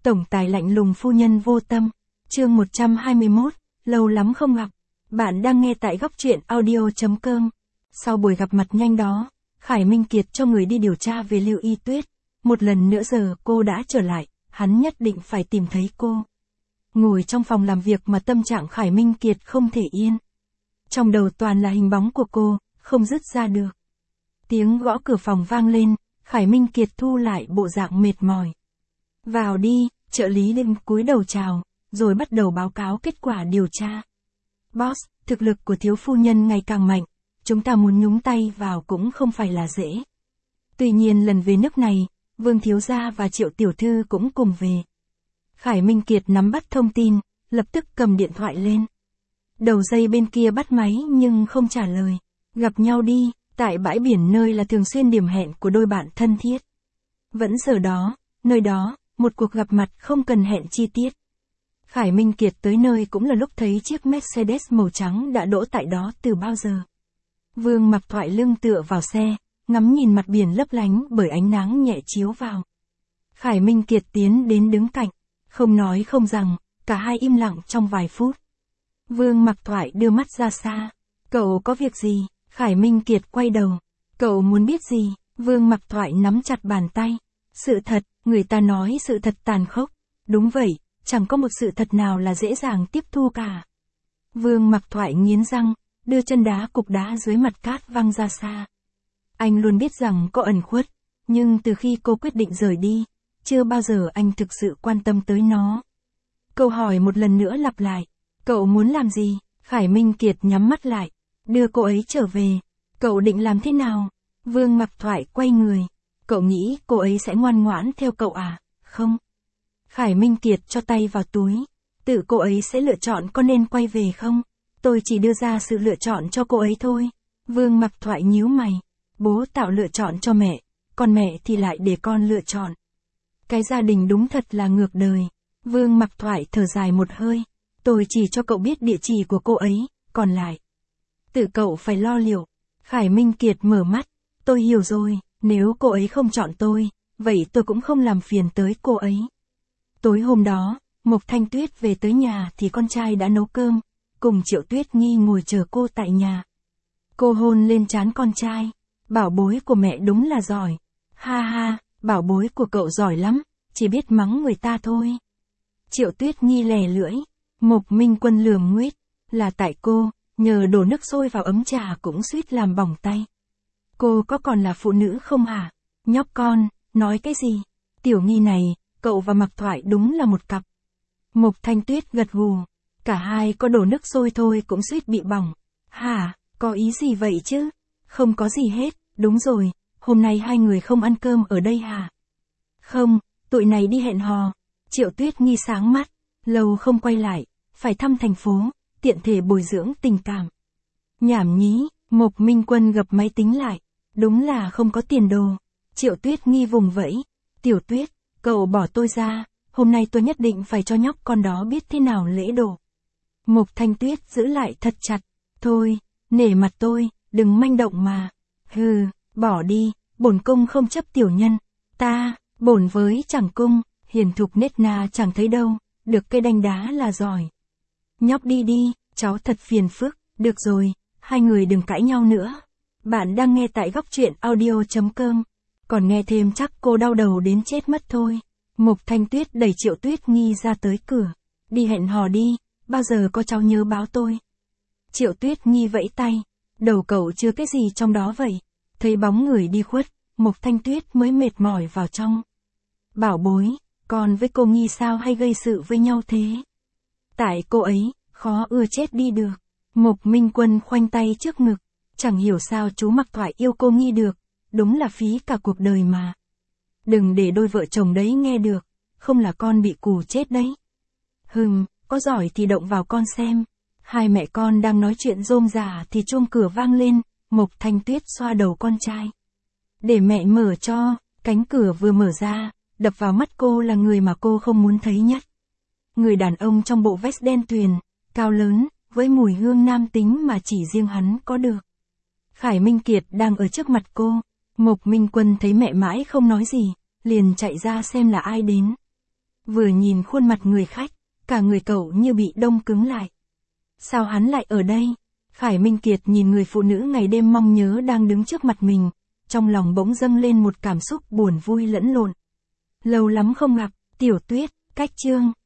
Tổng tài lạnh lùng phu nhân vô tâm. Chương 121, lâu lắm không gặp. Bạn đang nghe tại góc truyện audio.com. Sau buổi gặp mặt nhanh đó, Khải Minh Kiệt cho người đi điều tra về Lưu Y Tuyết. Một lần nữa giờ cô đã trở lại, hắn nhất định phải tìm thấy cô. Ngồi trong phòng làm việc mà tâm trạng Khải Minh Kiệt không thể yên. Trong đầu toàn là hình bóng của cô, không dứt ra được. Tiếng gõ cửa phòng vang lên, Khải Minh Kiệt thu lại bộ dạng mệt mỏi. Vào đi, trợ lý Đinh cúi đầu chào, rồi bắt đầu báo cáo kết quả điều tra. Boss, thực lực của thiếu phu nhân ngày càng mạnh, chúng ta muốn nhúng tay vào cũng không phải là dễ. Tuy nhiên lần về nước này, Vương thiếu gia và Triệu tiểu thư cũng cùng về. Khải Minh Kiệt nắm bắt thông tin, lập tức cầm điện thoại lên. Đầu dây bên kia bắt máy nhưng không trả lời. Gặp nhau đi, tại bãi biển nơi là thường xuyên điểm hẹn của đôi bạn thân thiết. Vẫn giờ đó, nơi đó, một cuộc gặp mặt không cần hẹn chi tiết. Khải Minh Kiệt tới nơi cũng là lúc thấy chiếc Mercedes màu trắng đã đỗ tại đó từ bao giờ. Vương Mặc Thoại lưng tựa vào xe, ngắm nhìn mặt biển lấp lánh bởi ánh nắng nhẹ chiếu vào. Khải Minh Kiệt tiến đến đứng cạnh, không nói không rằng, cả hai im lặng trong vài phút. Vương Mặc Thoại đưa mắt ra xa. Cậu có việc gì? Khải Minh Kiệt quay đầu. Cậu muốn biết gì? Vương Mặc Thoại nắm chặt bàn tay. Sự thật, người ta nói sự thật tàn khốc. Đúng vậy, chẳng có một sự thật nào là dễ dàng tiếp thu cả. Vương Mặc Thoại nghiến răng, đưa chân đá cục đá dưới mặt cát văng ra xa. Anh luôn biết rằng cô ẩn khuất, nhưng từ khi cô quyết định rời đi, chưa bao giờ anh thực sự quan tâm tới nó. Câu hỏi một lần nữa lặp lại. Cậu muốn làm gì? Khải Minh Kiệt nhắm mắt lại. Đưa cô ấy trở về. Cậu định làm thế nào? Vương Mặc Thoại quay người. Cậu nghĩ cô ấy sẽ ngoan ngoãn theo cậu à? Không. Khải Minh Kiệt cho tay vào túi. Tự cô ấy sẽ lựa chọn có nên quay về không? Tôi chỉ đưa ra sự lựa chọn cho cô ấy thôi. Vương Mặc Thoại nhíu mày. Bố tạo lựa chọn cho mẹ, còn mẹ thì lại để con lựa chọn. Cái gia đình đúng thật là ngược đời. Vương Mặc Thoại thở dài một hơi. Tôi chỉ cho cậu biết địa chỉ của cô ấy, còn lại tự cậu phải lo liệu. Khải Minh Kiệt mở mắt. Tôi hiểu rồi, nếu cô ấy không chọn tôi, vậy tôi cũng không làm phiền tới cô ấy. Tối hôm đó, Mộc Thanh Tuyết về tới nhà thì con trai đã nấu cơm, cùng Triệu Tuyết Nghi ngồi chờ cô tại nhà. Cô hôn lên trán con trai. Bảo bối của mẹ đúng là giỏi. Ha ha, bảo bối của cậu giỏi lắm, chỉ biết mắng người ta thôi. Triệu Tuyết Nghi lè lưỡi. Mộc Minh Quân lườm nguyết. Là tại cô, nhờ đổ nước sôi vào ấm trà cũng suýt làm bỏng tay. Cô có còn là phụ nữ không hả? Nhóc con, nói cái gì? Tiểu Nghi này, cậu và Mặc Thoại đúng là một cặp. Mộc Thanh Tuyết gật gù. Cả hai có đổ nước sôi thôi cũng suýt bị bỏng. Hả, có ý gì vậy chứ? Không có gì hết, đúng rồi, hôm nay hai người không ăn cơm ở đây hả? Không, tụi này đi hẹn hò. Triệu Tuyết Nghi sáng mắt, lâu không quay lại, phải thăm thành phố, tiện thể bồi dưỡng tình cảm. Nhảm nhí, Mộc Minh Quân gập máy tính lại, đúng là không có tiền đồ. Triệu Tuyết Nghi vùng vẫy, Tiểu Tuyết, cậu bỏ tôi ra, hôm nay tôi nhất định phải cho nhóc con đó biết thế nào lễ độ. Mộc Thanh Tuyết giữ lại thật chặt, thôi, nể mặt tôi, đừng manh động mà. Hừ, bỏ đi, bổn cung không chấp tiểu nhân. Ta, bổn với chẳng cung, hiền thục nết na chẳng thấy đâu, được cây đanh đá là giỏi. Nhóc đi đi, cháu thật phiền phức, được rồi, hai người đừng cãi nhau nữa. Bạn đang nghe tại góc truyện audio.com, còn nghe thêm chắc cô đau đầu đến chết mất thôi. Mộc Thanh Tuyết đẩy Triệu Tuyết Nghi ra tới cửa. Đi hẹn hò đi, bao giờ có cháu nhớ báo tôi. Triệu Tuyết Nghi vẫy tay. Đầu cậu chưa cái gì trong đó vậy? Thấy bóng người đi khuất, Mộc Thanh Tuyết mới mệt mỏi vào trong. Bảo bối, con với cô Nghi sao hay gây sự với nhau thế? Tại cô ấy, khó ưa chết đi được. Mộc Minh Quân khoanh tay trước ngực. Chẳng hiểu sao chú Mặc Thoại yêu cô Nghi được, đúng là phí cả cuộc đời mà. Đừng để đôi vợ chồng đấy nghe được, không là con bị cù chết đấy. Có giỏi thì động vào con xem. Hai mẹ con đang nói chuyện rôm rả thì chuông cửa vang lên, Mộc Thanh Tuyết xoa đầu con trai. Để mẹ mở cho, cánh cửa vừa mở ra, đập vào mắt cô là người mà cô không muốn thấy nhất. Người đàn ông trong bộ vest đen tuyền, cao lớn, với mùi hương nam tính mà chỉ riêng hắn có được. Khải Minh Kiệt đang ở trước mặt cô. Mộc Minh Quân thấy mẹ mãi không nói gì, liền chạy ra xem là ai đến. Vừa nhìn khuôn mặt người khách, cả người cậu như bị đông cứng lại. Sao hắn lại ở đây? Khải Minh Kiệt nhìn người phụ nữ ngày đêm mong nhớ đang đứng trước mặt mình, trong lòng bỗng dâng lên một cảm xúc buồn vui lẫn lộn. Lâu lắm không gặp, Tiểu Tuyết, cách chương.